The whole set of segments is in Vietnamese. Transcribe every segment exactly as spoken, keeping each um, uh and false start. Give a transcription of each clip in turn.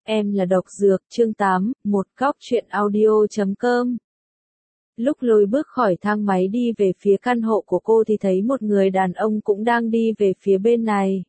Em là độc dược, chương tám, một góc truyện audio chấm com. Lúc Lôi bước khỏi thang máy đi về phía căn hộ của cô thì thấy một người đàn ông cũng đang đi về phía bên này.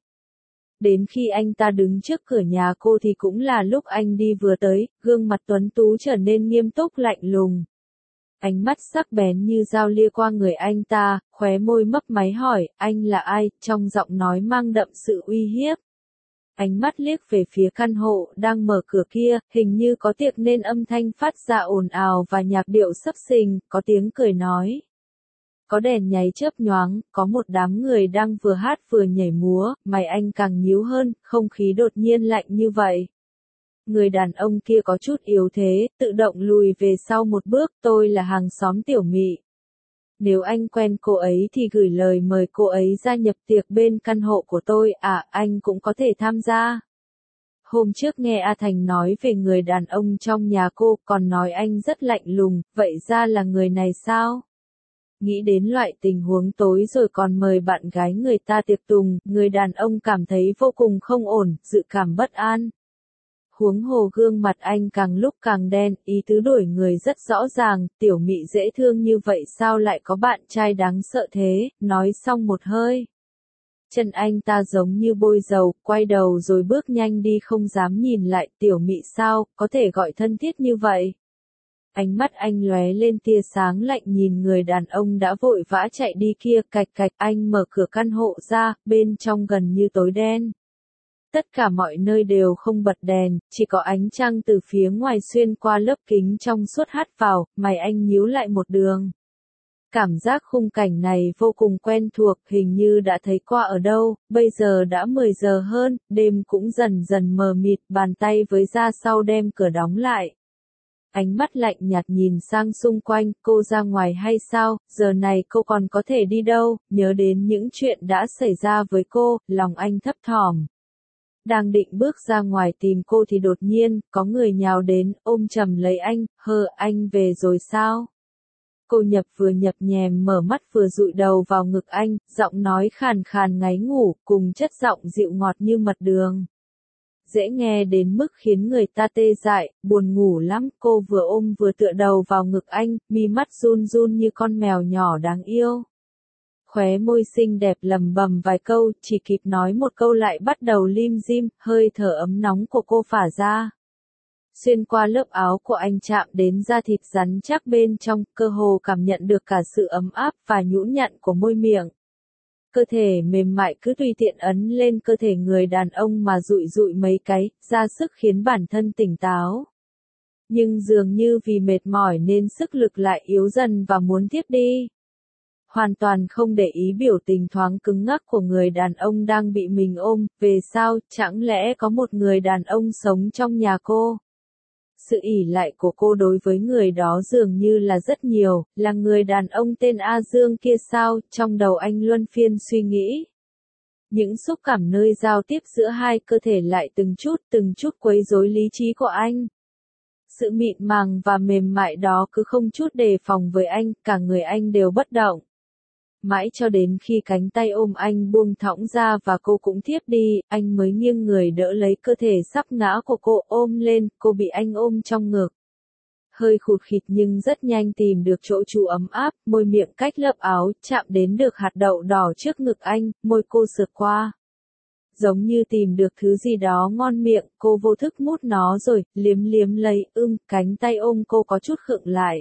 Đến khi anh ta đứng trước cửa nhà cô thì cũng là lúc anh đi vừa tới, gương mặt tuấn tú trở nên nghiêm túc lạnh lùng. Ánh mắt sắc bén như dao lia qua người anh ta, khóe môi mấp máy hỏi, anh là ai, trong giọng nói mang đậm sự uy hiếp. Ánh mắt liếc về phía căn hộ đang mở cửa kia, hình như có tiệc nên âm thanh phát ra ồn ào và nhạc điệu sấp xình, có tiếng cười nói. Có đèn nháy chớp nhoáng, có một đám người đang vừa hát vừa nhảy múa, mày anh càng nhíu hơn, không khí đột nhiên lạnh như vậy. Người đàn ông kia có chút yếu thế, tự động lùi về sau một bước, tôi là hàng xóm Tiểu Mị. Nếu anh quen cô ấy thì gửi lời mời cô ấy gia nhập tiệc bên căn hộ của tôi, à, anh cũng có thể tham gia. Hôm trước nghe A Thành nói về người đàn ông trong nhà cô, còn nói anh rất lạnh lùng, vậy ra là người này sao? Nghĩ đến loại tình huống tối rồi còn mời bạn gái người ta tiệc tùng, người đàn ông cảm thấy vô cùng không ổn, dự cảm bất an. Huống hồ gương mặt anh càng lúc càng đen, ý tứ đổi người rất rõ ràng, Tiểu Mị dễ thương như vậy sao lại có bạn trai đáng sợ thế, nói xong một hơi. Chân anh ta giống như bôi dầu, quay đầu rồi bước nhanh đi không dám nhìn lại, Tiểu Mị sao, có thể gọi thân thiết như vậy. Ánh mắt anh lóe lên tia sáng lạnh nhìn người đàn ông đã vội vã chạy đi kia, cạch cạch, anh mở cửa căn hộ ra, bên trong gần như tối đen. Tất cả mọi nơi đều không bật đèn, chỉ có ánh trăng từ phía ngoài xuyên qua lớp kính trong suốt hắt vào, mày anh nhíu lại một đường. Cảm giác khung cảnh này vô cùng quen thuộc, hình như đã thấy qua ở đâu, bây giờ đã mười giờ hơn, đêm cũng dần dần mờ mịt, bàn tay với ra sau đem cửa đóng lại. Ánh mắt lạnh nhạt nhìn sang xung quanh, cô ra ngoài hay sao, giờ này cô còn có thể đi đâu, nhớ đến những chuyện đã xảy ra với cô, lòng anh thấp thỏm. Đang định bước ra ngoài tìm cô thì đột nhiên, có người nhào đến, ôm chầm lấy anh, hơ, anh về rồi sao? Cô nhập vừa nhập nhèm mở mắt vừa dụi đầu vào ngực anh, giọng nói khàn khàn ngáy ngủ, cùng chất giọng dịu ngọt như mật đường. Dễ nghe đến mức khiến người ta tê dại, buồn ngủ lắm, cô vừa ôm vừa tựa đầu vào ngực anh, mi mắt run run như con mèo nhỏ đáng yêu. Khóe môi xinh đẹp lầm bầm vài câu, chỉ kịp nói một câu lại bắt đầu lim dim, hơi thở ấm nóng của cô phả ra. Xuyên qua lớp áo của anh chạm đến da thịt rắn chắc bên trong, cơ hồ cảm nhận được cả sự ấm áp và nhũn nhặn của môi miệng. Cơ thể mềm mại cứ tùy tiện ấn lên cơ thể người đàn ông mà dụi dụi mấy cái, ra sức khiến bản thân tỉnh táo. Nhưng dường như vì mệt mỏi nên sức lực lại yếu dần và muốn tiếp đi. Hoàn toàn không để ý biểu tình thoáng cứng ngắc của người đàn ông đang bị mình ôm, về sao, chẳng lẽ có một người đàn ông sống trong nhà cô? Sự ỷ lại của cô đối với người đó dường như là rất nhiều, là người đàn ông tên A Dương kia sao, trong đầu anh luân phiên suy nghĩ. Những xúc cảm nơi giao tiếp giữa hai cơ thể lại từng chút từng chút quấy rối lý trí của anh. Sự mịn màng và mềm mại đó cứ không chút đề phòng với anh, cả người anh đều bất động. Mãi cho đến khi cánh tay ôm anh buông thõng ra và cô cũng thiếp đi, anh mới nghiêng người đỡ lấy cơ thể sắp ngã của cô ôm lên, cô bị anh ôm trong ngực. Hơi khụt khịt nhưng rất nhanh tìm được chỗ trú ấm áp, môi miệng cách lớp áo, chạm đến được hạt đậu đỏ trước ngực anh, môi cô sượt qua. Giống như tìm được thứ gì đó ngon miệng, cô vô thức mút nó rồi, liếm liếm lấy, ưm, cánh tay ôm cô có chút khựng lại.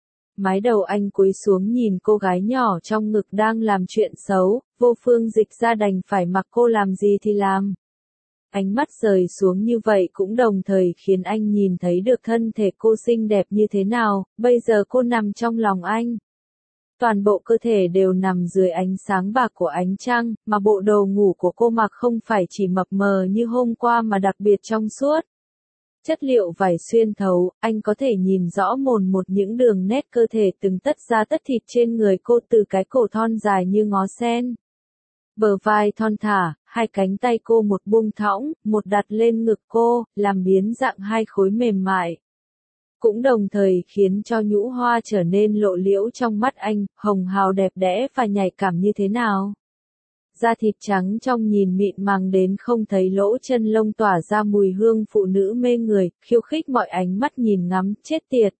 Mái đầu anh cúi xuống nhìn cô gái nhỏ trong ngực đang làm chuyện xấu, vô phương dịch ra đành phải mặc cô làm gì thì làm. Ánh mắt rời xuống như vậy cũng đồng thời khiến anh nhìn thấy được thân thể cô xinh đẹp như thế nào, bây giờ cô nằm trong lòng anh. Toàn bộ cơ thể đều nằm dưới ánh sáng bạc của ánh trăng, mà bộ đồ ngủ của cô mặc không phải chỉ mập mờ như hôm qua mà đặc biệt trong suốt. Chất liệu vải xuyên thấu, anh có thể nhìn rõ mồn một những đường nét cơ thể từng tất ra tất thịt trên người cô từ cái cổ thon dài như ngó sen. Bờ vai thon thả, hai cánh tay cô một buông thõng, một đặt lên ngực cô, làm biến dạng hai khối mềm mại. Cũng đồng thời khiến cho nhũ hoa trở nên lộ liễu trong mắt anh, hồng hào đẹp đẽ và nhạy cảm như thế nào. Da thịt trắng trong nhìn mịn màng đến không thấy lỗ chân lông, tỏa ra mùi hương phụ nữ mê người, khiêu khích mọi ánh mắt nhìn ngắm, chết tiệt.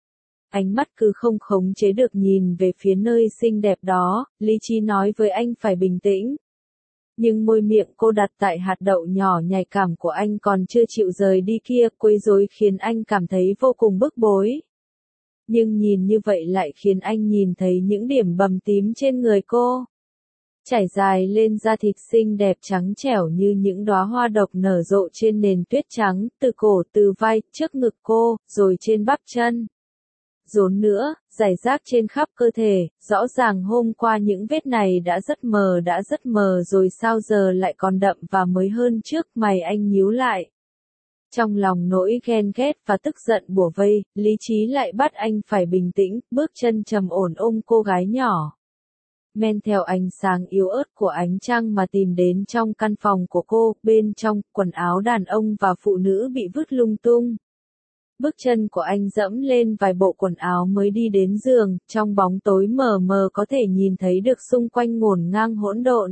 Ánh mắt cứ không khống chế được nhìn về phía nơi xinh đẹp đó, lý trí nói với anh phải bình tĩnh. Nhưng môi miệng cô đặt tại hạt đậu nhỏ nhạy cảm của anh còn chưa chịu rời đi kia, quấy rối khiến anh cảm thấy vô cùng bức bối. Nhưng nhìn như vậy lại khiến anh nhìn thấy những điểm bầm tím trên người cô. Trải dài lên da thịt xinh đẹp trắng trẻo như những đóa hoa độc nở rộ trên nền tuyết trắng, từ cổ, từ vai, trước ngực cô, rồi trên bắp chân. Rốn nữa, rải rác trên khắp cơ thể, rõ ràng hôm qua những vết này đã rất mờ đã rất mờ rồi sao giờ lại còn đậm và mới hơn trước, mày anh nhíu lại. Trong lòng nỗi ghen ghét và tức giận bủa vây, lý trí lại bắt anh phải bình tĩnh, bước chân trầm ổn ôm cô gái nhỏ. Men theo ánh sáng yếu ớt của ánh trăng mà tìm đến trong căn phòng của cô, bên trong, quần áo đàn ông và phụ nữ bị vứt lung tung. Bước chân của anh dẫm lên vài bộ quần áo mới đi đến giường, trong bóng tối mờ mờ có thể nhìn thấy được xung quanh ngổn ngang hỗn độn.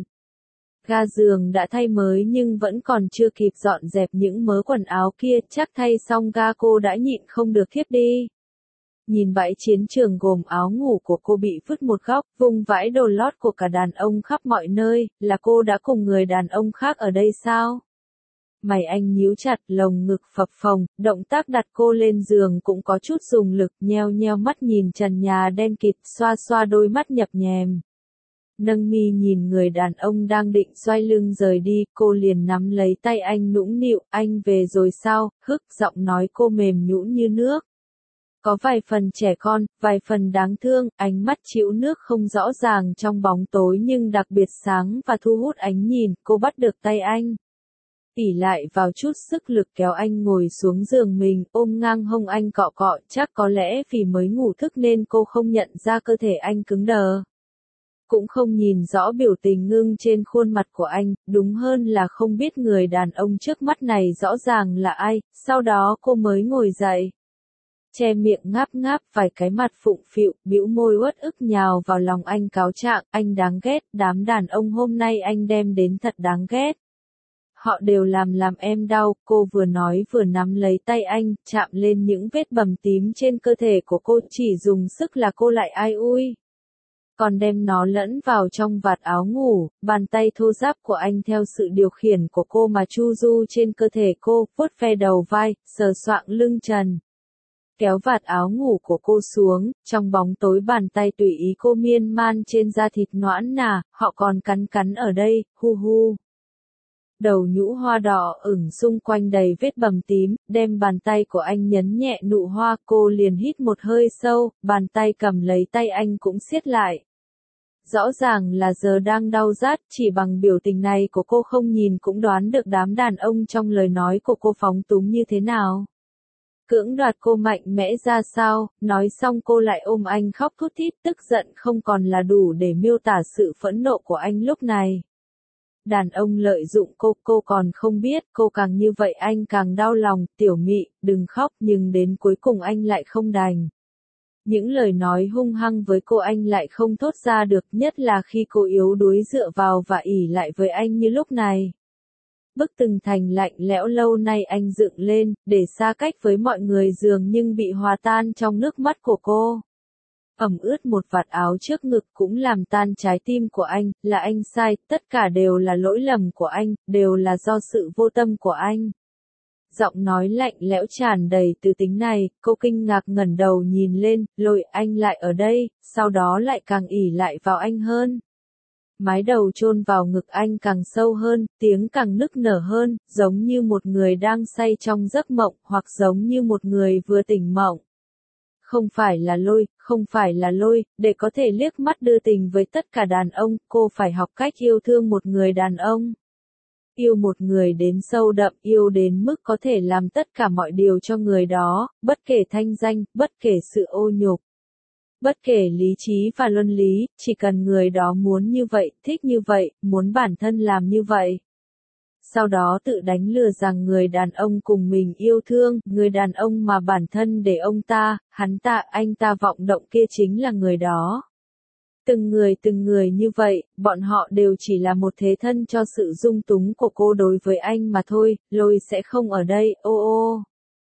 Ga giường đã thay mới nhưng vẫn còn chưa kịp dọn dẹp những mớ quần áo kia, chắc thay xong ga cô đã nhịn không được thiếp đi. Nhìn bãi chiến trường gồm áo ngủ của cô bị vứt một góc, vùng vãi đồ lót của cả đàn ông khắp mọi nơi, là cô đã cùng người đàn ông khác ở đây sao? Mày anh nhíu chặt, lồng ngực phập phồng, động tác đặt cô lên giường cũng có chút dùng lực, nheo nheo mắt nhìn trần nhà đen kịt, xoa xoa đôi mắt nhập nhèm. Nâng mi nhìn người đàn ông đang định xoay lưng rời đi, cô liền nắm lấy tay anh nũng nịu, anh về rồi sao, hức, giọng nói cô mềm nhũn như nước. Có vài phần trẻ con, vài phần đáng thương, ánh mắt chịu nước không rõ ràng trong bóng tối nhưng đặc biệt sáng và thu hút ánh nhìn, cô bắt được tay anh. Ỷ lại vào chút sức lực kéo anh ngồi xuống giường mình, ôm ngang hông anh cọ cọ, chắc có lẽ vì mới ngủ thức nên cô không nhận ra cơ thể anh cứng đờ. Cũng không nhìn rõ biểu tình ngưng trên khuôn mặt của anh, đúng hơn là không biết người đàn ông trước mắt này rõ ràng là ai, sau đó cô mới ngồi dậy. Che miệng ngáp ngáp vài cái mặt phụng phịu, bĩu môi uất ức nhào vào lòng anh cáo trạng, anh đáng ghét, đám đàn ông hôm nay anh đem đến thật đáng ghét. Họ đều làm làm em đau, cô vừa nói vừa nắm lấy tay anh, chạm lên những vết bầm tím trên cơ thể của cô, chỉ dùng sức là cô lại ai ui. Còn đem nó lẫn vào trong vạt áo ngủ, bàn tay thô ráp của anh theo sự điều khiển của cô mà chu du trên cơ thể cô, vuốt ve đầu vai, sờ soạng lưng trần. Kéo vạt áo ngủ của cô xuống, trong bóng tối bàn tay tùy ý cô miên man trên da thịt nõn nà, họ còn cắn cắn ở đây, hu hu. Đầu nhũ hoa đỏ ửng xung quanh đầy vết bầm tím, đem bàn tay của anh nhấn nhẹ nụ hoa, cô liền hít một hơi sâu, bàn tay cầm lấy tay anh cũng siết lại. Rõ ràng là giờ đang đau rát, chỉ bằng biểu tình này của cô không nhìn cũng đoán được đám đàn ông trong lời nói của cô phóng túng như thế nào. Cưỡng đoạt cô mạnh mẽ ra sao, nói xong cô lại ôm anh khóc thút thít, tức giận không còn là đủ để miêu tả sự phẫn nộ của anh lúc này. Đàn ông lợi dụng cô, cô còn không biết, cô càng như vậy anh càng đau lòng, tiểu mị, đừng khóc, nhưng đến cuối cùng anh lại không đành. Những lời nói hung hăng với cô anh lại không thốt ra được, nhất là khi cô yếu đuối dựa vào và ỉ lại với anh như lúc này. Bức tường thành lạnh lẽo lâu nay anh dựng lên, để xa cách với mọi người dường nhưng bị hòa tan trong nước mắt của cô. Ẩm ướt một vạt áo trước ngực cũng làm tan trái tim của anh, là anh sai, tất cả đều là lỗi lầm của anh, đều là do sự vô tâm của anh. Giọng nói lạnh lẽo tràn đầy từ tính này, cô kinh ngạc ngẩng đầu nhìn lên, lôi anh lại ở đây, sau đó lại càng ỉ lại vào anh hơn. Mái đầu chôn vào ngực anh càng sâu hơn, tiếng càng nức nở hơn, giống như một người đang say trong giấc mộng, hoặc giống như một người vừa tỉnh mộng. Không phải là lôi, không phải là lôi, để có thể liếc mắt đưa tình với tất cả đàn ông, cô phải học cách yêu thương một người đàn ông. Yêu một người đến sâu đậm, yêu đến mức có thể làm tất cả mọi điều cho người đó, bất kể thanh danh, bất kể sự ô nhục. Bất kể lý trí và luân lý, chỉ cần người đó muốn như vậy, thích như vậy, muốn bản thân làm như vậy. Sau đó tự đánh lừa rằng người đàn ông cùng mình yêu thương, người đàn ông mà bản thân để ông ta, hắn ta, anh ta vọng động kia chính là người đó. Từng người từng người như vậy, bọn họ đều chỉ là một thế thân cho sự dung túng của cô đối với anh mà thôi, Lôi sẽ không ở đây, ô ô.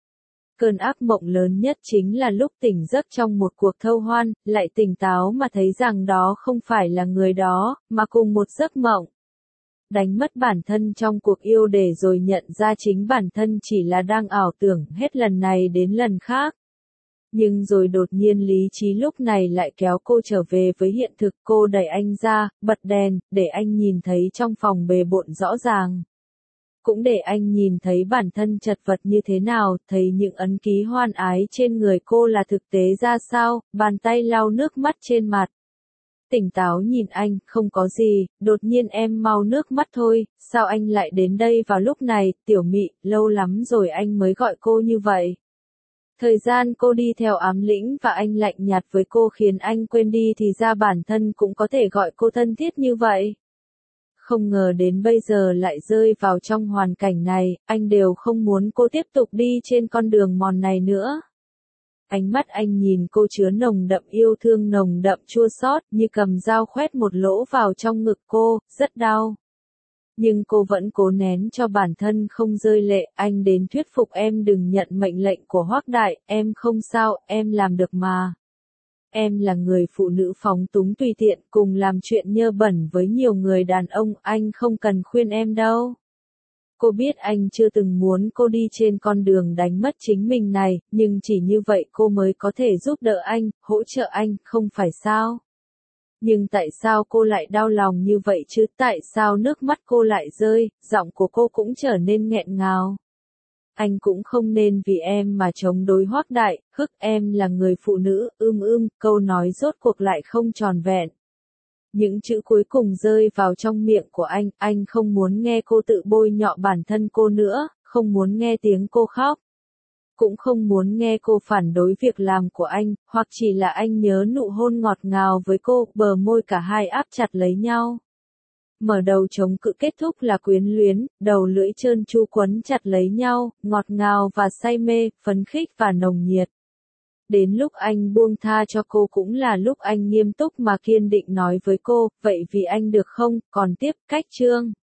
Cơn ác mộng lớn nhất chính là lúc tỉnh giấc trong một cuộc thâu hoan, lại tỉnh táo mà thấy rằng đó không phải là người đó, mà cùng một giấc mộng. Đánh mất bản thân trong cuộc yêu để rồi nhận ra chính bản thân chỉ là đang ảo tưởng hết lần này đến lần khác. Nhưng rồi đột nhiên lý trí lúc này lại kéo cô trở về với hiện thực, cô đẩy anh ra, bật đèn, để anh nhìn thấy trong phòng bề bộn rõ ràng. Cũng để anh nhìn thấy bản thân chật vật như thế nào, thấy những ấn ký hoan ái trên người cô là thực tế ra sao, bàn tay lau nước mắt trên mặt. Tỉnh táo nhìn anh, không có gì, đột nhiên em mau nước mắt thôi, sao anh lại đến đây vào lúc này, tiểu mị, lâu lắm rồi anh mới gọi cô như vậy. Thời gian cô đi theo ám lĩnh và anh lạnh nhạt với cô khiến anh quên đi thì ra bản thân cũng có thể gọi cô thân thiết như vậy. Không ngờ đến bây giờ lại rơi vào trong hoàn cảnh này, anh đều không muốn cô tiếp tục đi trên con đường mòn này nữa. Ánh mắt anh nhìn cô chứa nồng đậm yêu thương nồng đậm chua xót như cầm dao khoét một lỗ vào trong ngực cô, rất đau. Nhưng cô vẫn cố nén cho bản thân không rơi lệ, anh đến thuyết phục em đừng nhận mệnh lệnh của Hoắc Đại, em không sao, em làm được mà. Em là người phụ nữ phóng túng tùy tiện cùng làm chuyện nhơ bẩn với nhiều người đàn ông, anh không cần khuyên em đâu. Cô biết anh chưa từng muốn cô đi trên con đường đánh mất chính mình này, nhưng chỉ như vậy cô mới có thể giúp đỡ anh, hỗ trợ anh, không phải sao? Nhưng tại sao cô lại đau lòng như vậy chứ? Tại sao nước mắt cô lại rơi, giọng của cô cũng trở nên nghẹn ngào? Anh cũng không nên vì em mà chống đối Hoắc Đại, hức em là người phụ nữ, ưm ưm, câu nói rốt cuộc lại không tròn vẹn. Những chữ cuối cùng rơi vào trong miệng của anh, anh không muốn nghe cô tự bôi nhọ bản thân cô nữa, không muốn nghe tiếng cô khóc. Cũng không muốn nghe cô phản đối việc làm của anh, hoặc chỉ là anh nhớ nụ hôn ngọt ngào với cô, bờ môi cả hai áp chặt lấy nhau. Mở đầu chống cự kết thúc là quyến luyến, đầu lưỡi trơn tru quấn chặt lấy nhau, ngọt ngào và say mê, phấn khích và nồng nhiệt. Đến lúc anh buông tha cho cô cũng là lúc anh nghiêm túc mà kiên định nói với cô, vậy vì anh được không, còn tiếp, cách chương.